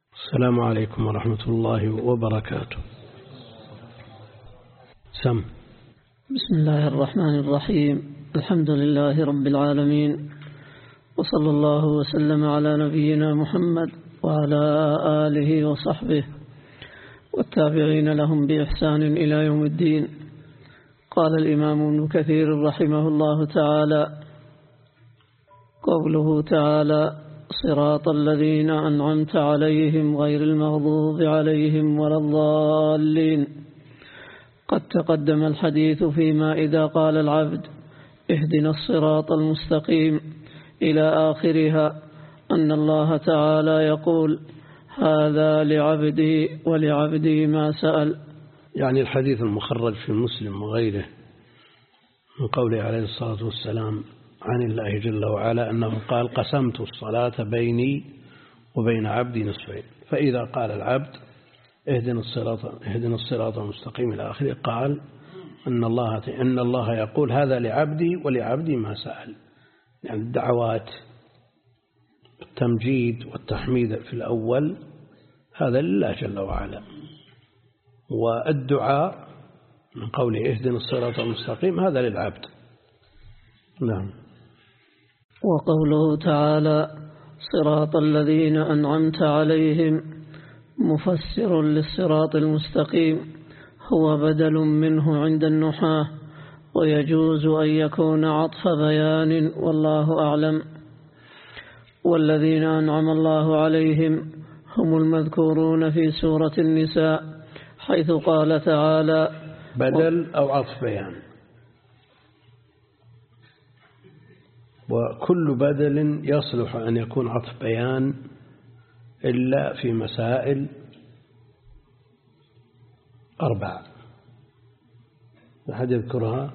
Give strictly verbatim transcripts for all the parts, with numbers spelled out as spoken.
السلام عليكم ورحمة الله وبركاته. سم. بسم الله الرحمن الرحيم. الحمد لله رب العالمين، وصلى الله وسلم على نبينا محمد وعلى آله وصحبه والتابعين لهم بإحسان إلى يوم الدين. قال الإمام ابن كثير رحمه الله تعالى: قوله تعالى: صراط الذين أنعمت عليهم غير المغضوب عليهم ولا الضالين. قد تقدم الحديث فيما إذا قال العبد اهدنا الصراط المستقيم إلى آخرها أن الله تعالى يقول: هذا لعبدي ولعبدي ما سأل. يعني الحديث المخرج في مسلم وغيره من قوله عليه الصلاة والسلام عن الله جل وعلا أنه قال: قسمت الصلاة بيني وبين عبدي نصفين، فإذا قال العبد اهدنا الصراط اهدنا الصراط المستقيم إلى آخره قال أن الله إن الله يقول: هذا لعبدي ولعبدي ما سأل. يعني الدعوات التمجيد والتحميد في الأول هذا لله جل وعلا، والدعاء من قوله اهدنا الصراط المستقيم هذا للعبد. نعم. وقوله تعالى: صراط الذين أنعمت عليهم مفسر للصراط المستقيم هو بدل منه عند النحاة، ويجوز أن يكون عطف بيان والله أعلم. والذين أنعم الله عليهم هم المذكورون في سورة النساء، حيث قال تعالى: بدل أو عطف بيان. وكل بدل يصلح أن يكون عطف بيان إلا في مسائل أربعة. أحد يذكرها؟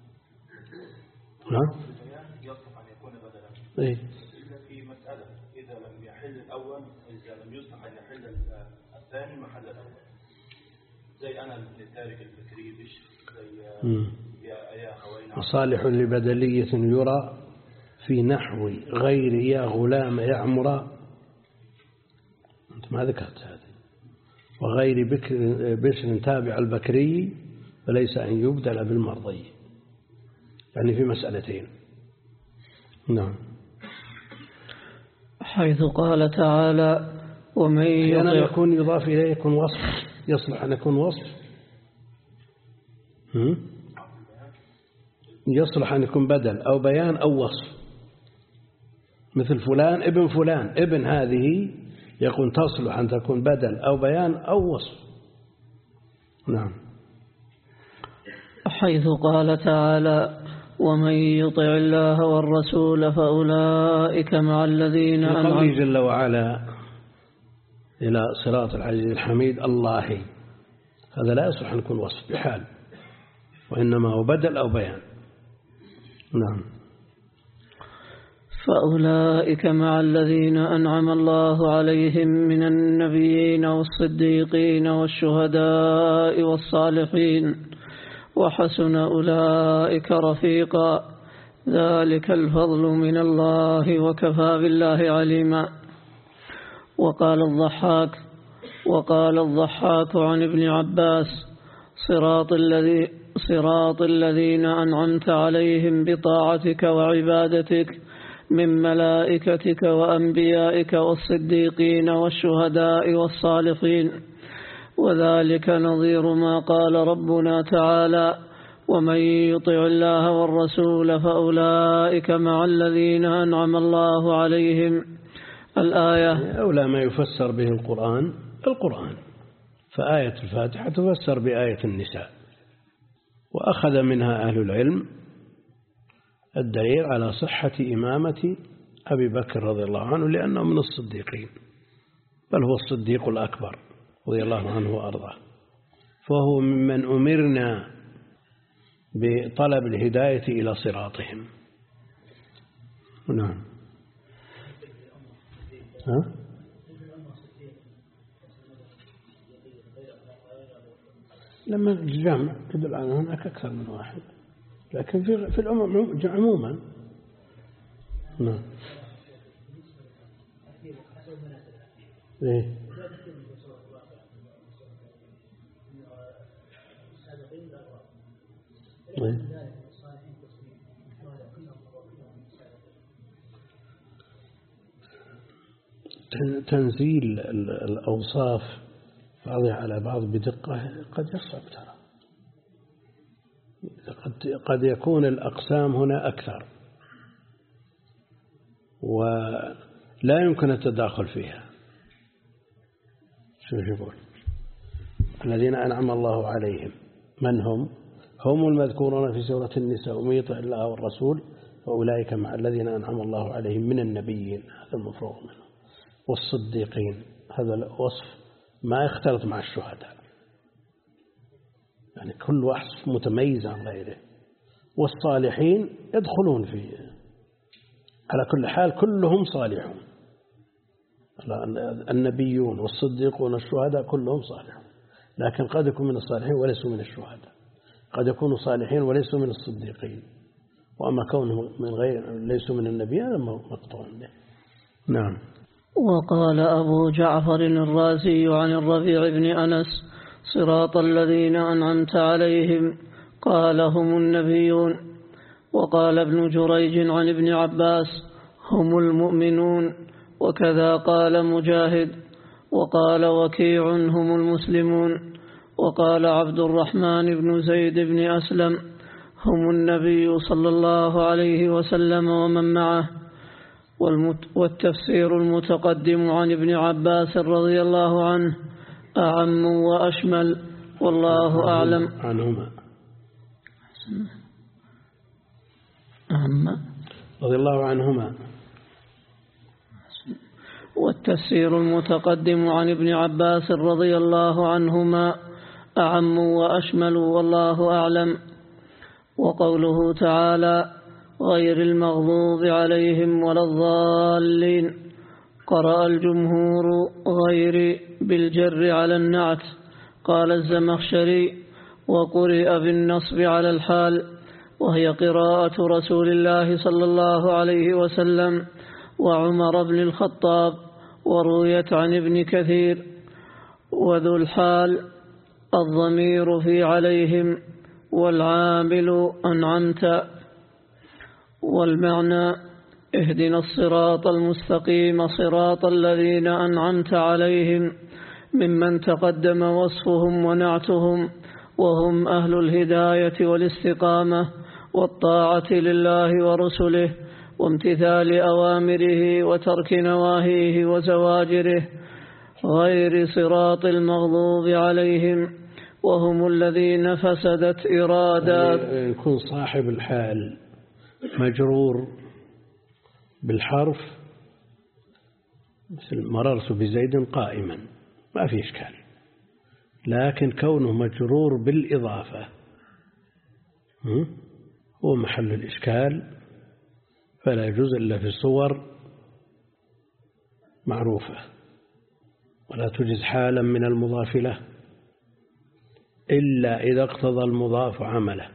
ها؟ يصلح أن يكون بدلا. إيه؟ إلا في مسألة إذا لم يحل الأول، إذا لم يصلح أن يحل الثاني محل الأول. زي أنا لتارك الفكري بش زي يا يا خوينا. صالح لبدلية يرى في نحو غير يا غلام يعمر. أنت ما ذكرت هذه. وغير بكر بشر تابع البكري فليس أن يبدل بالمرضي، يعني في مسألتين. نعم. حيث قال تعالى: ومن أحيانا يكون يضاف إليه يكون وصف، يصلح أن يكون وصف. هم؟ يصلح أن يكون بدل أو بيان أو وصف، مثل فلان ابن فلان. ابن هذه يكون تصلح أن تكون بدل أو بيان أو وصف. نعم. حيث قال تعالى: ومن يطع الله والرسول فأولئك مع الذين أنعم الله جل وعلا إلى صراط العزيز الحميد الله، هذا لا يصلح أن يكون وصف بحال، وإنما هو بدل أو بيان. نعم. فأولئك مع الذين أنعم الله عليهم من النبيين والصديقين والشهداء والصالحين وحسن أولئك رفيقا، ذلك الفضل من الله وكفى بالله عليما. وقال الضحاك وقال الضحاك عن ابن عباس: صراط الذي صراط الذين أنعمت عليهم بطاعتك وعبادتك من ملائكتك وأنبيائك والصديقين والشهداء والصالحين. وذلك نظير ما قال ربنا تعالى: ومن يطع الله والرسول فأولئك مع الذين أنعم الله عليهم. الآية. أولى ما يفسر به القرآن القرآن، فآية الفاتحة تفسر بآية النساء، وأخذ منها أهل العلم الدليل على صحة إمامة أبي بكر رضي الله عنه، لأنه من الصديقين، بل هو الصديق الأكبر رضي الله عنه وأرضاه، فهو ممن أمرنا بطلب الهداية إلى صراطهم. نعم. ها؟ لما الجمع يدل على هناك أكثر من واحد، لكن في في الأمم عموما. نعم. إيه؟ إيه؟ تنزيل الأوصاف بعضها على بعض بدقة قد يصعب ترى، قد يكون الأقسام هنا أكثر ولا يمكن التداخل فيها. شو يقول؟ الذين أنعم الله عليهم من هم؟ هم المذكورون في سورة النساء ومن يطع الله والرسول فأولئك مع الذين أنعم الله عليهم من النبيين، هذا المفروغ منه، والصديقين، هذا الوصف ما يختلط مع الشهداء، يعني كل وصف متميز عن غيره، والصالحين يدخلون فيه على كل حال، كلهم صالحون، النبيون والصديقون والشهداء كلهم صالحون، لكن قد يكون من الصالحين وليسوا من الشهداء، قد يكونوا صالحين وليسوا من الصديقين، وأما كونهم من غير ليسوا من النبي هذا مقطوع به. نعم. وقال أبو جعفر الرازي عن الربيع بن أنس: صراط الذين أنعمت عليهم، قال هم النبيون. وقال ابن جريج عن ابن عباس: هم المؤمنون. وكذا قال مجاهد. وقال وكيع: هم المسلمون. وقال عبد الرحمن بن زيد بن أسلم: هم النبي صلى الله عليه وسلم ومن معه. والتفسير المتقدم عن ابن عباس رضي الله عنه أعم وأشمل، والله أعلم. عنهما أعم رضي الله عنهما. والتفسير المتقدم عن ابن عباس رضي الله عنهما أعم وأشمل، والله أعلم. وقوله تعالى: غير المغضوب عليهم ولا الضالين، قرأ الجمهور غير بالجر على النعت، قال الزمخشري: وقرئ بالنصب على الحال، وهي قراءة رسول الله صلى الله عليه وسلم وعمر بن الخطاب، ورويت عن ابن كثير. وذو الحال الضمير في عليهم، والعامل أنعمت. والمعنى: اهدنا الصراط المستقيم صراط الذين أنعمت عليهم، ممن تقدم وصفهم ونعتهم، وهم أهل الهداية والاستقامة والطاعة لله ورسله، وامتثال أوامره وترك نواهيه وزواجره، غير صراط المغضوب عليهم، وهم الذين فسدت إرادات. يكون صاحب الحال مجرور بالحرف، مثل مررت بزيد قائما، ما في إشكال، لكن كونه مجرور بالإضافة هو محل الإشكال، فلا يجوز إلا في صور معروفة، ولا تجز حالا من المضاف له إلا إذا اقتضى المضاف عمله،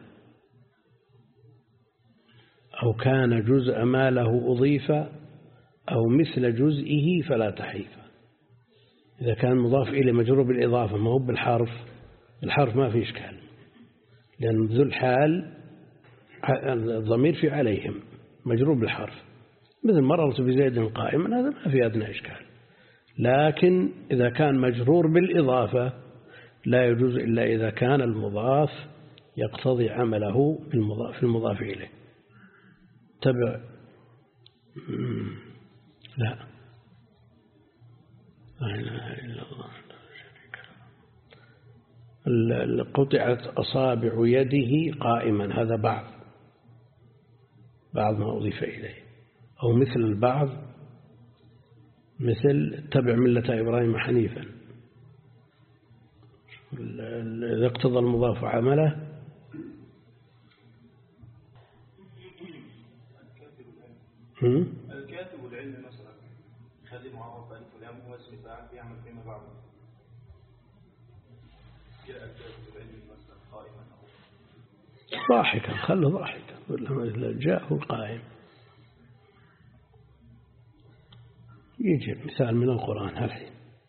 أو كان جزء ما له أضيف، أو مثل جزئه فلا تحيف. إذا كان مضاف إليه مجرور بالإضافة ما هو بالحرف، الحرف ما في إشكال، لأن ذو الحال الضمير في عليهم مجرور بالحرف، مثل مررت بزيد قائما، هذا ما في أدنى إشكال. لكن إذا كان مجرور بالإضافة لا يجوز إلا إذا كان المضاف يقتضي عمله في المضاف إليه. تبع لا لا إله إلا الله. قطعت أصابع يده قائما، هذا بعض بعض ما أضيف إليه، أو مثل البعض، مثل تبع ملة إبراهيم حنيفا، إذا اقتضى المضاف عمله. الكاتب العلم مثلا خلي معرف ألف واللام هو اسم فاعل بيعمل فيما بعده. جاء الكاتب العلم مثلا قائما ضاحكا، خله ضاحكا، جاءه القائم. يجي مثال من القرآن هالحين: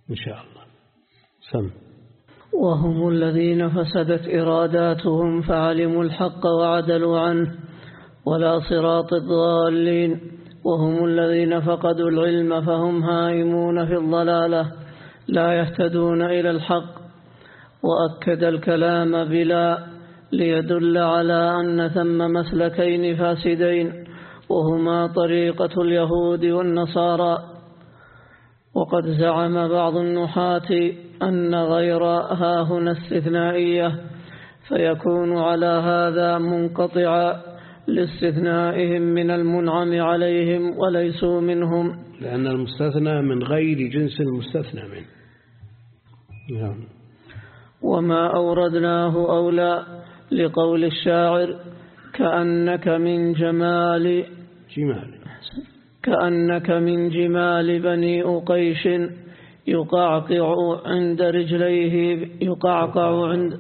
إن شاء الله. سم. وهم الذين فسدت إراداتهم فعلموا الحق وعدلوا عنه ولا صراط الضالين، وهم الذين فقدوا العلم فهم هائمون في الضلالة لا يهتدون إلى الحق. وأكد الكلام بلا ليدل على أن ثم مسلكين فاسدين وهما طريقة اليهود والنصارى. وقد زعم بعض النحاة أن غير هاهنا استثنائية فيكون على هذا منقطعا لاستثنائهم من المنعم عليهم وليسوا منهم، لأن المستثنى من غير جنس المستثنى منه. نعم. وما أوردناه أولى لقول الشاعر كأنك من جمال جمال كأنك من جمال بني أقيش يقعقع عند رجليه يقعقع عند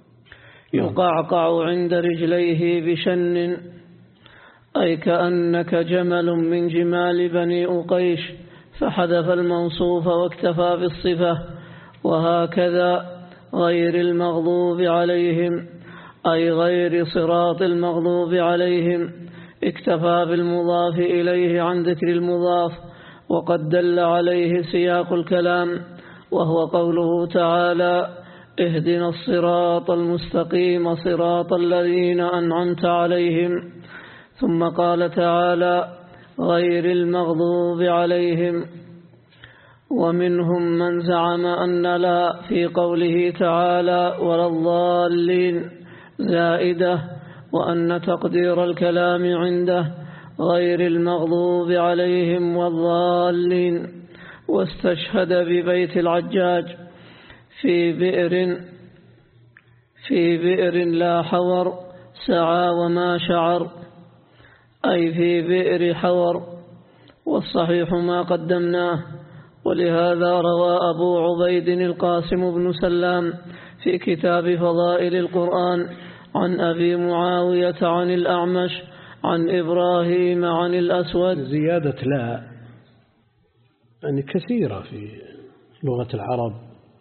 يقعقع عند رجليه بشن، أي كأنك جمل من جمال بني أقيش، فحذف الموصوف واكتفى بالصفة. وهكذا غير المغضوب عليهم أي غير صراط المغضوب عليهم اكتفى بالمضاف إليه عن ذكر المضاف، وقد دل عليه سياق الكلام وهو قوله تعالى اهدنا الصراط المستقيم صراط الذين أنعمت عليهم، ثم قال تعالى غير المغضوب عليهم. ومنهم من زعم أن لا في قوله تعالى ولا الضالين زائدة، وأن تقدير الكلام عنده غير المغضوب عليهم والضالين، واستشهد ببيت العجاج في بئر في بئر لا حور سعى وما شعر، أي في بئر حور، والصحيح ما قدمناه. ولهذا روى أبو عبيد القاسم بن سلام في كتاب فضائل القرآن عن أبي معاوية عن الأعمش عن إبراهيم عن الأسود. زيادة لا يعني كثيرة في لغة العرب،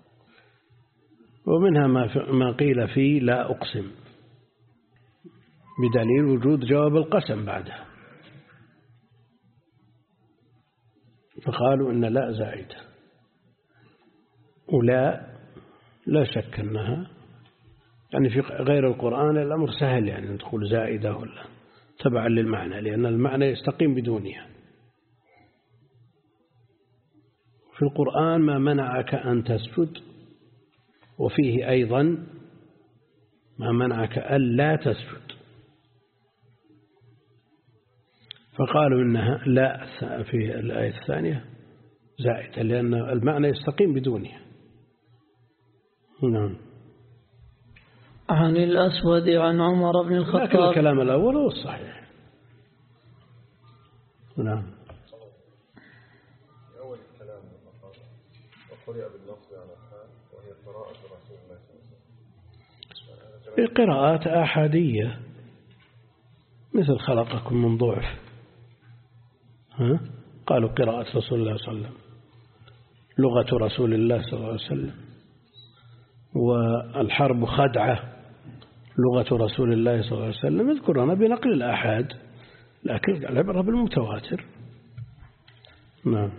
ومنها ما قيل فيه لا أقسم بدليل وجود جواب القسم بعدها، فقالوا إن لا زائدة، ولا لا شك أنها يعني في غير القرآن الأمر سهل، يعني تقول زائدة ولا تبعا للمعنى، لأن المعنى يستقيم بدونها. في القرآن ما منعك أن تسجد، وفيه أيضا ما منعك ألا تسجد، فقالوا إنها لا في الآية الثانية زائدة لأن المعنى يستقيم بدونها. نعم. عن الأسود عن عمر بن الخطاب. لكن الكلام الأول هو الصحيح. نعم. أول الكلام وقرئ بالنص على الحال وهي قراءة رسول الله صلى الله عليه وسلم. قراءات أحادية مثل خلقكم من ضعف، ها؟ قالوا قراءة رسول الله صلى الله عليه وسلم، لغة رسول الله صلى الله عليه وسلم، والحرب خدعة لغة رسول الله صلى الله عليه وسلم، يذكرنا بنقل الآحاد، لكن العبرة بالمتواتر. نعم.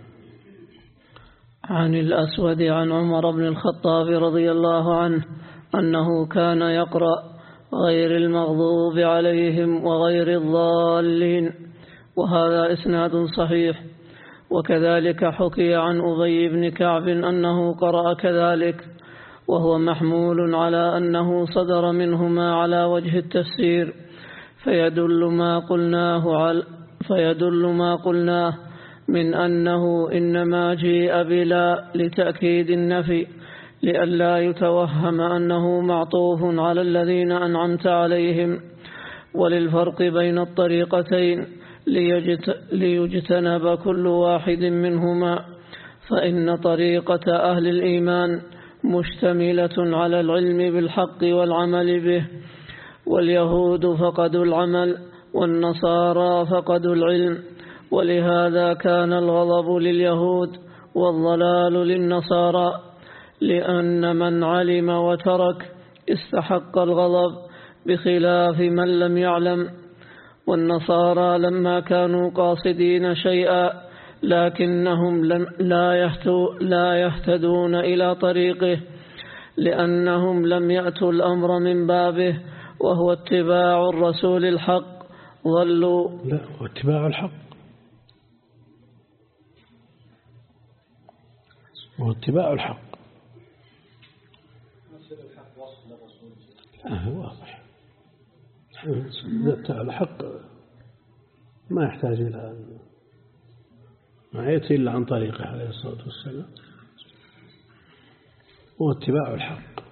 عن الأسود عن عمر بن الخطاب رضي الله عنه أنه كان يقرأ غير المغضوب عليهم وغير الضالين، وهذا إسناد صحيح. وكذلك حكي عن أبي بن كعب أنه قرأ كذلك، وهو محمول على أنه صدر منهما على وجه التفسير، فيدل ما قلناه على فيدل ما قلناه من أنه إنما جيء بلا لتأكيد النفي، لئلا يتوهم أنه معطوف على الذين أنعمت عليهم. وللفرق بين الطريقتين ليجتنب كل واحد منهما، فإن طريقة أهل الإيمان مشتملة على العلم بالحق والعمل به، واليهود فقدوا العمل والنصارى فقدوا العلم، ولهذا كان الغضب لليهود والضلال للنصارى، لأن من علم وترك استحق الغضب بخلاف من لم يعلم. والنصارى لما كانوا قاصدين شيئا لكنهم لا يهتدون إلى طريقه لأنهم لم يأتوا الأمر من بابه، وهو اتباع الرسول الحق، ضلوا. لا، واتباع الحق واتباع الحق آه واضح. الحق ما يحتاج إلى ما يأتي إلا عن طريقه عليه الصلاة والسلام، واتباع الحق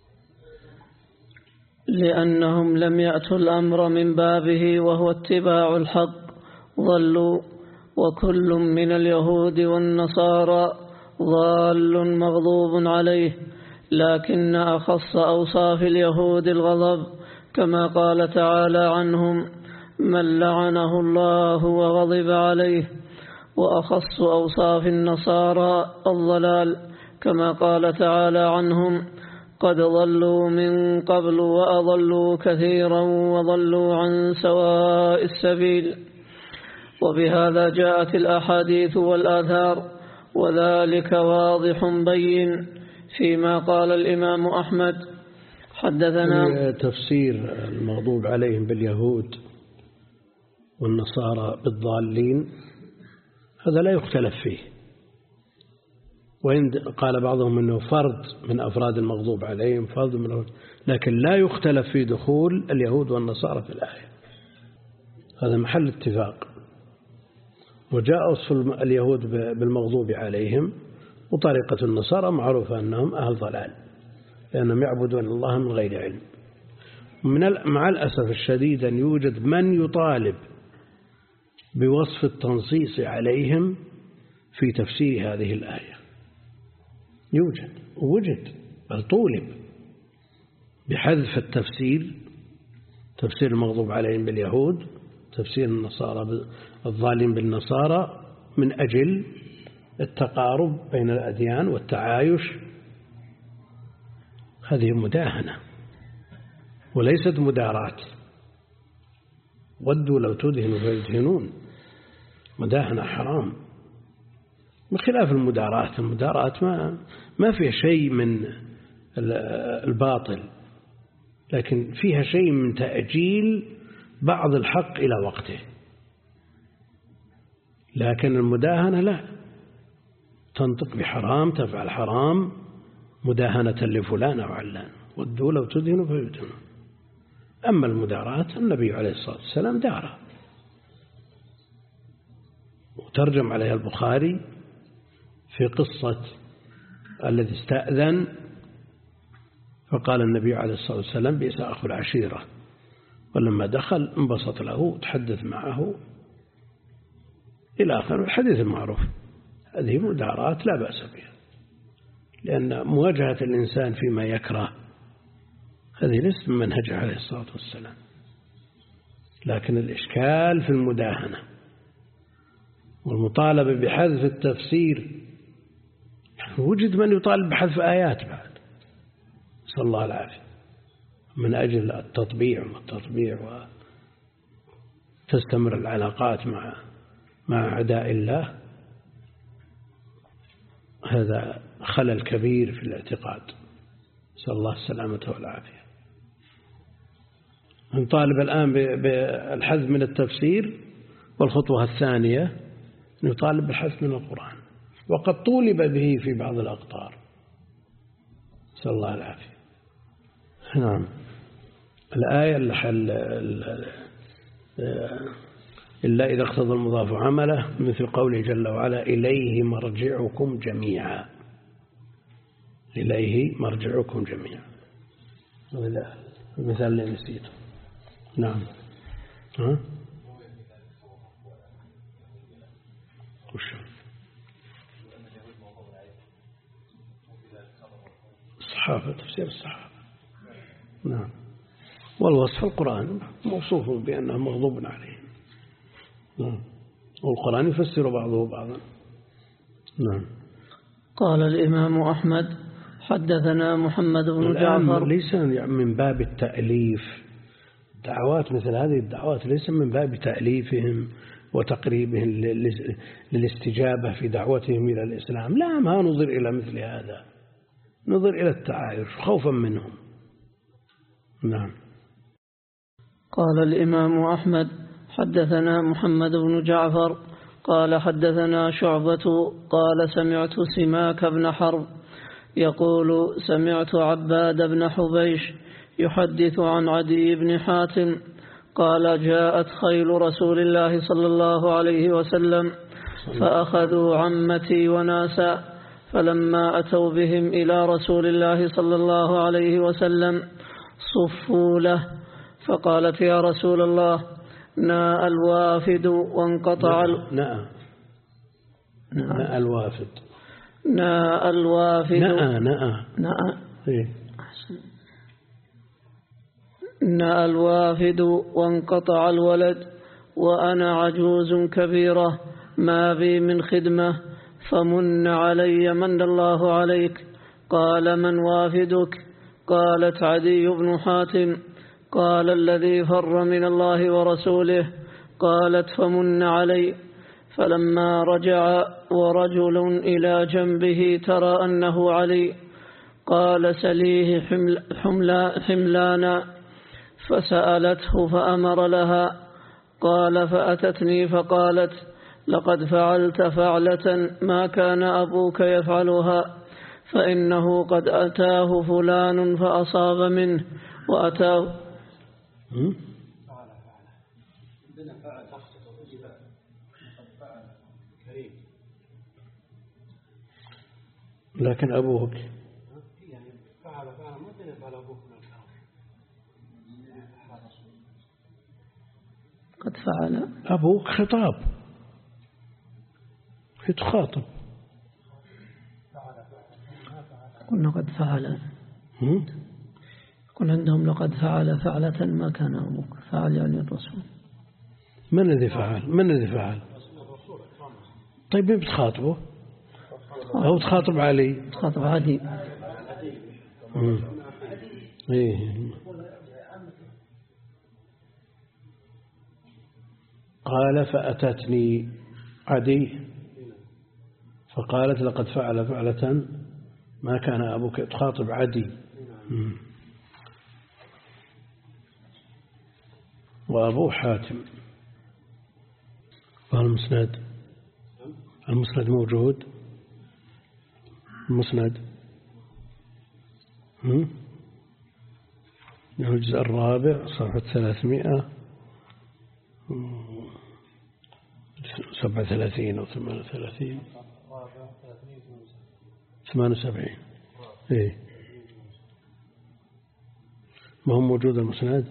لأنهم لم يأتوا الأمر من بابه وهو اتباع الحق، ضلوا. وكل من اليهود والنصارى ضال مغضوب عليه، لكن أخص أوصاف اليهود الغضب، كما قال تعالى عنهم: من لعنه الله وغضب عليه. وأخص أوصاف النصارى الضلال، كما قال تعالى عنهم: قد ضلوا من قبل وأضلوا كثيرا وضلوا عن سواء السبيل. وبهذا جاءت الأحاديث والآثار، وذلك واضح بين فيما قال الإمام أحمد حدثنا. تفسير المغضوب عليهم باليهود والنصارى بالضالين هذا لا يختلف فيه، وإن قال بعضهم أنه فرد من أفراد المغضوب عليهم، فرد من أفراد، لكن لا يختلف في دخول اليهود والنصارى في الآية، هذا محل اتفاق. وجاء وصف اليهود بالمغضوب عليهم، وطريقة النصارى معروفة أنهم أهل ضلال لأنهم يعبدون الله من غير علم. من مع الأسف الشديد أن يوجد من يطالب بوصف التنصيص عليهم في تفسير هذه الآية، يوجد ووجد بل طولب بحذف التفسير، تفسير المغضوب عليهم باليهود، تفسير النصارى الظالم بالنصارى، من أجل التقارب بين الأديان والتعايش. هذه مداهنة وليست مداراة، ودوا لو تدهنوا فيدهنون، مداهنة حرام بخلاف المداراة. المداراة ما ما فيها شيء من الباطل، لكن فيها شيء من تأجيل بعض الحق إلى وقته. لكن المداهنة لا، تنطق بحرام، تفعل حرام مداهنة لفلان أو علان، ودوا لو تدهنوا فيدهنون. أما المداراة النبي عليه الصلاة والسلام دارها، وترجم عليها البخاري في قصة الذي استأذن فقال النبي عليه الصلاة والسلام: بئس أخو العشيرة. ولما دخل انبسط له وتحدث معه إلى آخر الحديث المعروف. هذه مدارات لا بأس بها، لأن مواجهة الإنسان فيما يكره هذه ليست من منهجه عليه الصلاة والسلام. لكن الإشكال في المداهنة والمطالبة بحذف التفسير. وجد من يطالب بحذف آيات بعد، نسأل الله العافية، من أجل التطبيع والتطبيع وتستمر العلاقات مع مع أعداء الله. هذا خلل كبير في الاعتقاد، نسأل الله السلامة والعافية. نطالب الآن بالحذف من التفسير، والخطوة الثانية نطالب بالحذف من القرآن، وقد طولب به في بعض الأقطار، نسأل الله العافية. نعم. الآية اللي حل إلا إذا اقتضى المضاف عمله، مثل قوله جل وعلا: إليه مرجعكم جميعا. إليه مرجعكم جميعا، هذا المثال اللي نسيته. نعم. ها؟ وش الصحابة، تفسير الصحابة. نعم. والوصف القرآن موصوف بأنه مغضوب عليه. نعم. والقرآن يفسر بعضه بعضا. نعم. قال الإمام أحمد حدثنا محمد بن جعفر. ليس من باب التأليف دعوات مثل هذه الدعوات، ليس من باب تأليفهم وتقريبهم للاستجابة في دعوتهم إلى الإسلام، لا، ما نظر إلى مثل هذا، نظر إلى التعايش خوفا منهم. نعم. قال الإمام أحمد حدثنا محمد بن جعفر قال حدثنا شعبة قال سمعت سماك بن حرب يقول سمعت عباد بن حبيش يحدث عن عدي بن حاتم قال جاءت خيل رسول الله صلى الله عليه وسلم فأخذوا عمتي وناسا، فلما أتوا بهم إلى رسول الله صلى الله عليه وسلم صفوا له، فقالت يا رسول الله ناء الوافد وانقطع ناء ناء الوافد ناء الوافد ناء ناء ناء إيه؟ ناء الوافد وانقطع الولد وأنا عجوز كبيرة ما بي من خدمة، فمن علي من الله عليك. قال من وافدك؟ قالت عدي بن حاتم. قال الذي فر من الله ورسوله. قالت فمن علي. فلما رجع ورجل إلى جنبه ترى أنه علي قال سليه حمل حملا حملانا، فسألته فأمر لها. قال فأتتني فقالت لقد فعلت فعلة ما كان أبوك يفعلها، فإنه قد أتاه فلان فأصاب منه وأتاه لكن أبوك قد فعل. أبوك خطاب يتخاطب. قلنا قد فعل، قل عندهم لقد فعل فعلة ما كان أبوك. فعل يعني الرسول. من الذي فعل؟ من الذي فعل؟ طيب مين بتخاطبه؟ أو تخاطب علي؟ تخاطب عدي. إيه. قال فأتتني عدي فقالت لقد فعل فعلة ما كان أبوك. تخاطب عدي. وأبو حاتم. والمسند المسند موجود. المسند الجزء الرابع صفحة ثلاثمائة سبعة وثلاثين أو ثمان وثلاثين ثمان وسبعين. إيه ما هو موجود المسند؟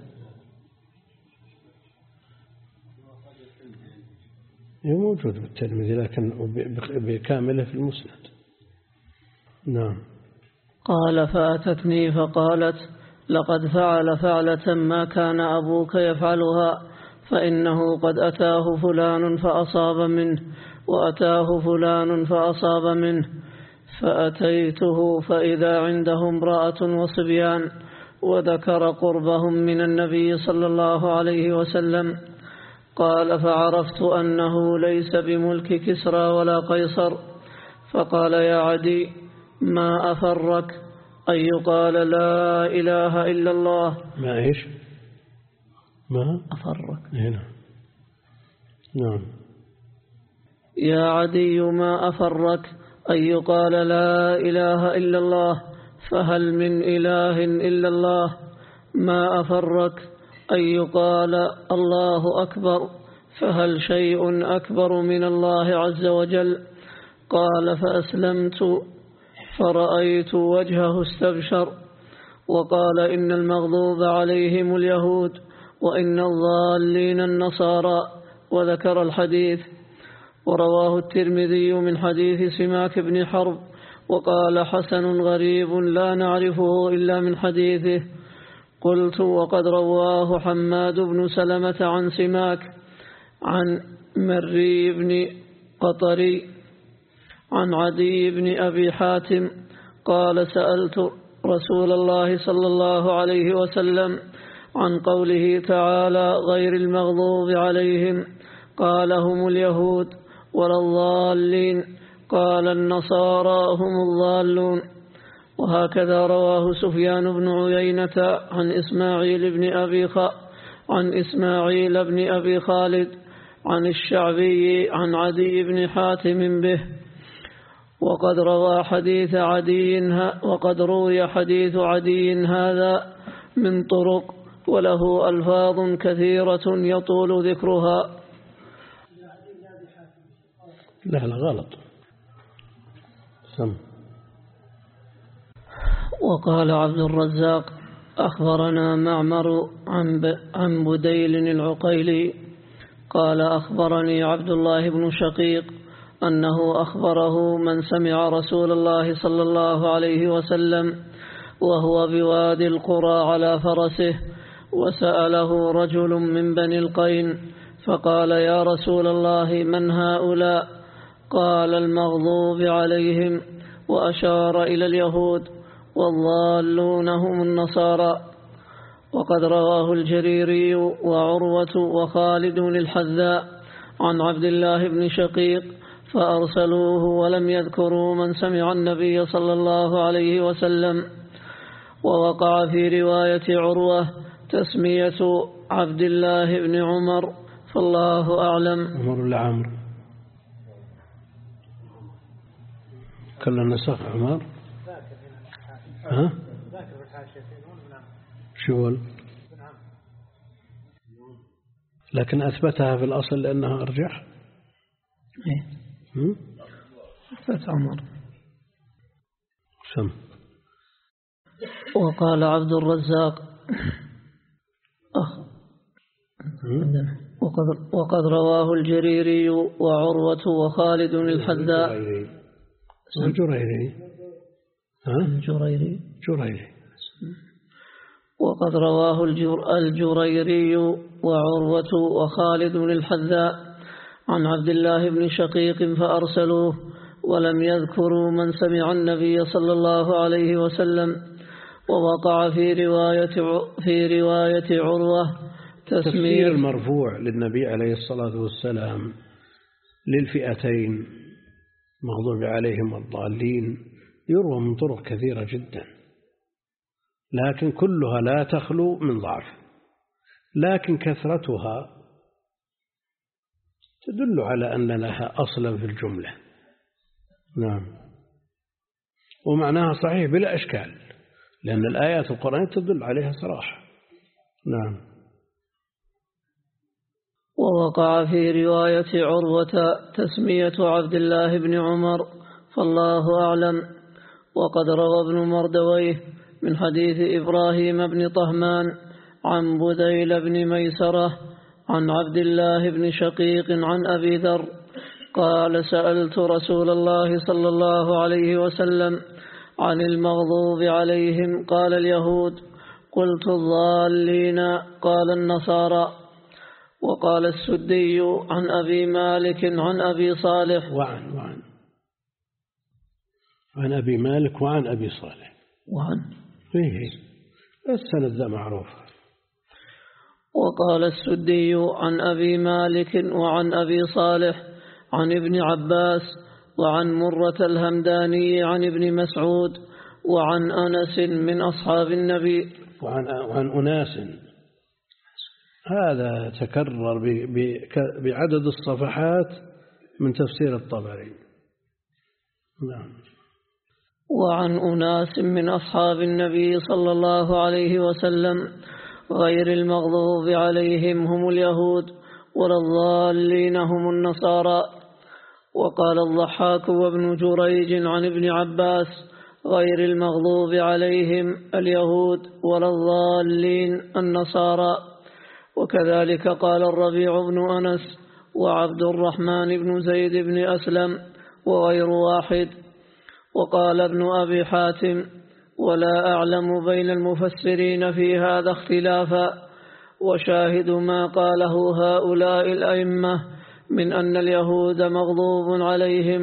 إيه موجود بالترمذي لكن بكامله في المسند. نعم. قال فأتتني فقالت لقد فعل فعلة ما كان أبوك يفعلها، فإنه قد أتاه فلان فأصاب منه وأتاه فلان فأصاب منه. فأتيته فإذا عنده امرأة وصبيان، وذكر قربهم من النبي صلى الله عليه وسلم. قال فعرفت أنه ليس بملك كسرى ولا قيصر. فقال يا عدي ما أفرك أن يقال لا إله إلا الله. ما إيش ما أفرك هنا. نعم. يا عدي ما أفرك أن يقال لا إله إلا الله، فهل من إله إلا الله؟ ما أفرك أن يقال الله أكبر، فهل شيء أكبر من الله عز وجل؟ قال فأسلمت فرأيت وجهه استبشر، وقال إن المغضوب عليهم اليهود وإن الضالين النصارى، وذكر الحديث. ورواه الترمذي من حديث سماك بن حرب وقال حسن غريب لا نعرفه إلا من حديثه. قلت وقد رواه حماد بن سلمة عن سماك عن مري بن قطري عن عدي بن أبي حاتم قال سألت رسول الله صلى الله عليه وسلم عن قوله تعالى غير المغضوب عليهم قال هم اليهود ولا الضالين قال النصارى هم الضالون. وهكذا رواه سفيان بن عيينة عن إسماعيل بن أبي خ... عن إسماعيل بن أبي خالد عن الشعبي عن عدي بن حاتم به. وقد روى حديث عدي وقد روي حديث عدي هذا من طرق وله ألفاظ كثيرة يطول ذكرها. لا لا غلط. سم. وقال عبد الرزاق أخبرنا معمر عن بديل العقيلي قال أخبرني عبد الله بن شقيق أنه أخبره من سمع رسول الله صلى الله عليه وسلم وهو بوادي القرى على فرسه وسأله رجل من بني القين فقال يا رسول الله من هؤلاء؟ قال المغضوب عليهم وأشار إلى اليهود والضالون هم النصارى. وقد رواه الجريري وعروة وخالد الحذاء عن عبد الله بن شقيق فأرسلوه ولم يذكروا من سمع النبي صلى الله عليه وسلم. ووقع في رواية عروة تسمية عبد الله بن عمر فالله أعلم. عمر ولا عمرو؟ كلا نسخ عمر. ها؟ شو؟ لكن أثبتها في الأصل لأنها أرجح. إيه. أثبت عمر. سم. وقال عبد الرزاق أخ وقد, وقد رواه الجريري وعروة وخالد الحذاء. الجريري. ها؟ الجريري. جريري. وقد رواه الجر الجريري وعروة وخالد الحذاء عن عبد الله بن شقيق فأرسلوه ولم يذكروا من سمع النبي صلى الله عليه وسلم. ووقع في رواية في رواية عروة تفسير المرفوع للنبي عليه الصلاة والسلام للفئتين مغضوب عليهم والضالين يروى من طرق كثيرة جدا، لكن كلها لا تخلو من ضعف، لكن كثرتها تدل على أن لها أصلا في الجملة. نعم. ومعناها صحيح بلا إشكال، لأن الآيات القرآن تدل عليها صراحة. نعم. ووقع في رواية عروة تسمية عبد الله بن عمر فالله أعلم. وقد روى ابن مردويه من حديث إبراهيم بن طهمان عن بديل بن ميسرة عن عبد الله بن شقيق عن أبي ذر قال سألت رسول الله صلى الله عليه وسلم عن المغضوب عليهم قال اليهود قلت الضالين قال النصارى. وقال السدي عن أبي مالك عن أبي صالح وعن وعن عن أبي مالك وعن أبي صالح وعن فيه السند ذا معروف. وقال السدي عن أبي مالك وعن أبي صالح عن ابن عباس وعن مرة الهمداني عن ابن مسعود وعن أنس من أصحاب النبي وعن, وعن أناس. هذا تكرر بعدد الصفحات من تفسير الطبري. نعم. وعن أناس من أصحاب النبي صلى الله عليه وسلم غير المغضوب عليهم هم اليهود ولا الضالين هم النصارى. وقال الضحاك وابن جريج عن ابن عباس غير المغضوب عليهم اليهود ولا الضالين النصارى. وكذلك قال الربيع بن أنس وعبد الرحمن بن زيد بن أسلم وغير واحد. وقال ابن أبي حاتم ولا أعلم بين المفسرين في هذا اختلافا، وشاهد ما قاله هؤلاء الأئمة من أن اليهود مغضوب عليهم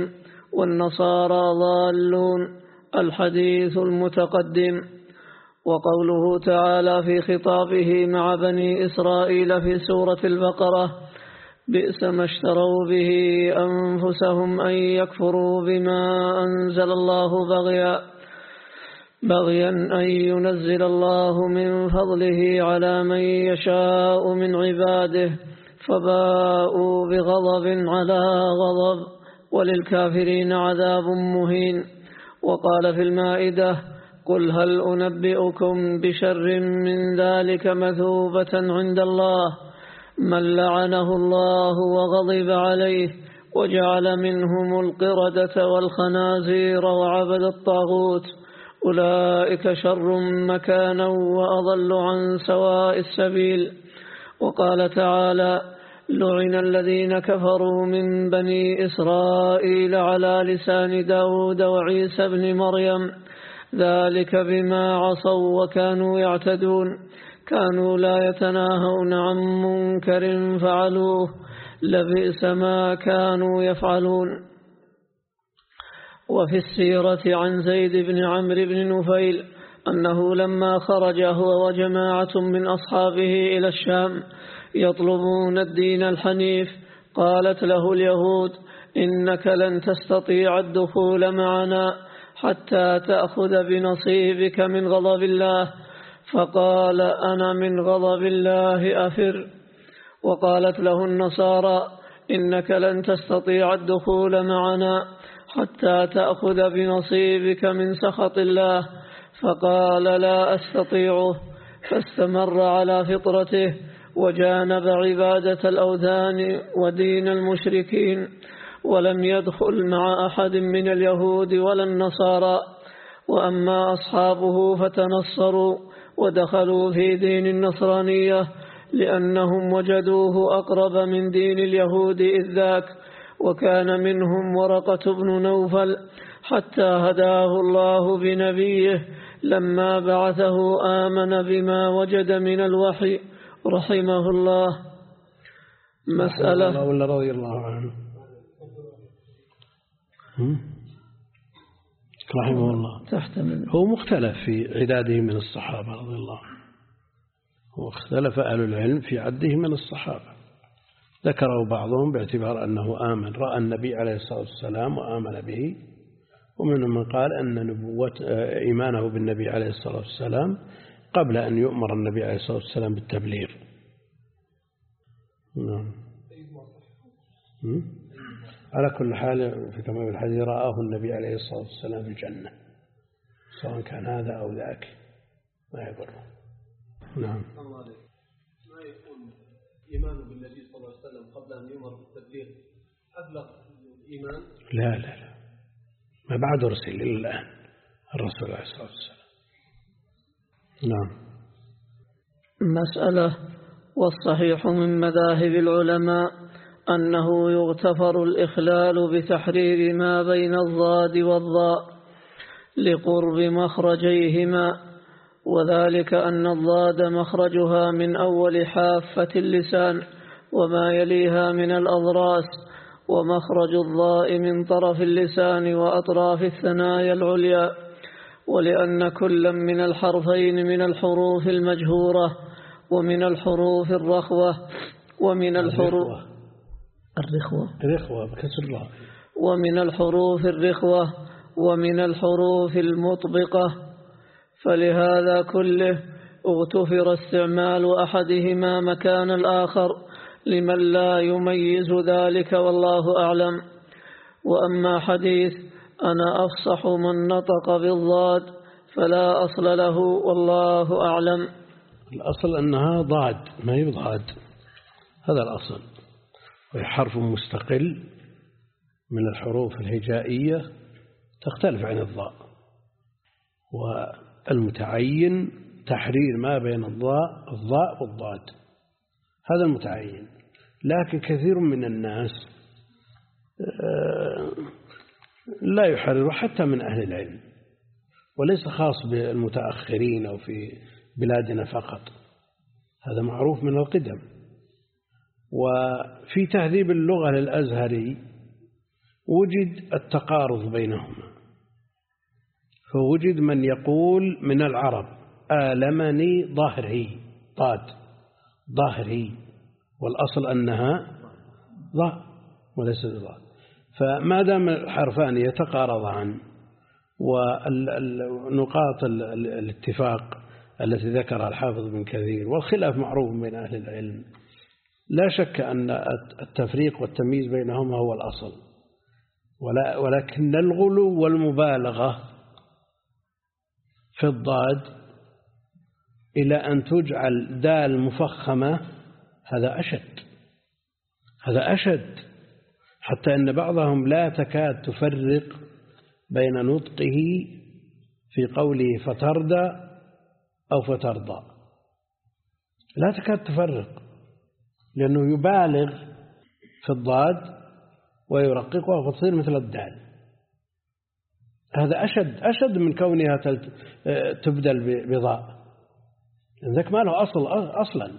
والنصارى ضالون. الحديث المتقدم. وقوله تعالى في خطابه مع بني إسرائيل في سورة البقرة: بئس ما اشتروا به أنفسهم أن يكفروا بما أنزل الله بغيا بغيا أن ينزل الله من فضله على من يشاء من عباده، فباءوا بغضب على غضب، وللكافرين عذاب مهين. وقال في المائدة: قل هل أنبئكم بشر من ذلك مثوبة عند الله من لعنه الله وغضب عليه وجعل منهم القردة والخنازير وعبد الطاغوت، أولئك شر مكانا وأضل عن سواء السبيل. وقال تعالى: لعن الذين كفروا من بني إسرائيل على لسان داود وعيسى بن مريم، ذلك بما عصوا وكانوا يعتدون، كانوا لا يتناهون عن منكر فعلوه، لبئس ما كانوا يفعلون. وفي السيرة عن زيد بن عمرو بن نفيل أنه لما خرج هو وجماعة من أصحابه إلى الشام يطلبون الدين الحنيف، قالت له اليهود: إنك لن تستطيع الدخول معنا حتى تأخذ بنصيبك من غضب الله. فقال: أنا من غضب الله أفر. وقالت له النصارى: إنك لن تستطيع الدخول معنا حتى تأخذ بنصيبك من سخط الله. فقال: لا أستطيعه. فاستمر على فطرته وجانب عبادة الأوثان ودين المشركين، ولم يدخل مع أحد من اليهود ولا النصارى. وأما أصحابه فتنصروا ودخلوا في دين النصرانية لأنهم وجدوه أقرب من دين اليهود إذ ذاك، وكان منهم ورقة بن نوفل حتى هداه الله بنبيه لما بعثه آمن بما وجد من الوحي رحمه الله. مسألة ولا رضي الله عنه رحمه الله تحتمل. هو مختلف في عداده من الصحابة رضي الله عنه، واختلف أهل العلم في عده من الصحابة. ذكره بعضهم باعتبار أنه آمن رأى النبي عليه الصلاة والسلام وآمن به، ومنهم من قال أن نبوة إيمانه بالنبي عليه الصلاة والسلام قبل أن يؤمر النبي عليه الصلاة والسلام بالتبليغ. نعم. على كل حال في تمام الحديث رآه النبي عليه الصلاة والسلام في الجنة، سواء كان هذا أو ذاك ما يضره. نعم. ما يكون إيمانه بالنبي صلى الله عليه وسلم قبل أن يؤمر بالتبليغ أبلغ إيمان؟ لا لا لا، ما بعد أرسل إلى الآن الرسول عليه الصلاة والسلام. نعم. مسألة. والصحيح من مذاهب العلماء أنه يغتفر الإخلال بتحرير ما بين الضاد والضاء لقرب مخرجيهما، وذلك أن الضاد مخرجها من أول حافة اللسان وما يليها من الأضراس، ومخرج الضاء من طرف اللسان وأطراف الثنايا العليا، ولأن كل من الحرفين من الحروف المجهورة ومن الحروف الرخوة ومن الحروف الرخوة الرخوة بكسر الله ومن الحروف الرخوة ومن الحروف المطبقة، فلهذا كله اغتفر استعمال أحدهما مكان الآخر لمن لا يميز ذلك، والله أعلم. وأما حديث أنا أفصح من نطق بالضاد فلا أصل له، والله أعلم. الأصل أنها ضاد ما يضاد، هذا الأصل، وهي حرف مستقل من الحروف الهجائية تختلف عن الضاء، والمتعين تحرير ما بين الضاء الضاء والضاد، هذا المتعين. لكن كثير من الناس لا يحرر حتى من أهل العلم، وليس خاص بالمتأخرين أو في بلادنا فقط، هذا معروف من القدم. وفي تهذيب اللغة للأزهري وجد التقارض بينهما، فوجد من يقول من العرب آلمني ظهري، ضاد ظهري، والأصل أنها ضاء وليس ضاد. فما دام الحرفان يتقارضان ونقاط الاتفاق التي ذكرها الحافظ بن كثير والخلاف معروف بين أهل العلم، لا شك أن التفريق والتمييز بينهما هو الأصل، ولكن الغلو والمبالغة في الضاد إلى أن تجعل دال مفخمة هذا أشد، هذا أشد، حتى أن بعضهم لا تكاد تفرق بين نطقه في قوله فتردى أو فترضى، لا تكاد تفرق، لأنه يبالغ في الضاد ويرققها فتصير مثل الدال. هذا أشد أشد من كونها تبدل بضاء، ذاك ما له أصل أصلا.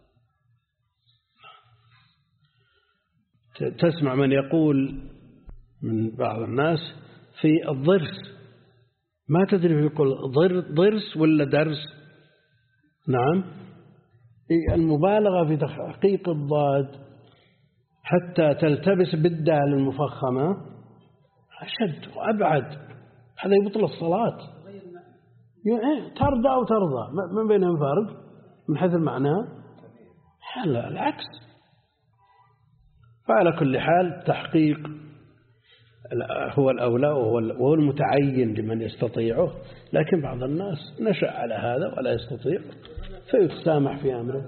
تسمع من يقول من بعض الناس في الضرس، ما تدري يقول ضرس ولا درس. نعم، المبالغة في تحقيق الضاد حتى تلتبس بالدال المفخمة أشد وأبعد، هذا يبطل الصلاة. ترضى أو ترضى ما بينهم فرق من حيث المعنى؟ لا، العكس. فعلى كل حال تحقيق هو الأولى وهو المتعين لمن يستطيعه، لكن بعض الناس نشأ على هذا ولا يستطيع فيتسامح في أمره.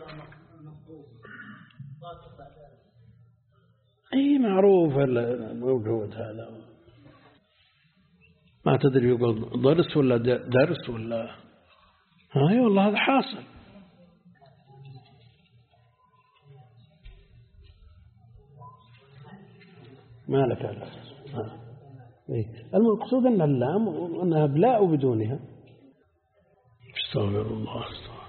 أي معروف موجود هذا، ما تدري يقول درس ولا درس ولا هاي، والله هذا حاصل. ما لك هذا. المقصود أن اللام وأنها بلاء بدونها. استغفر الله.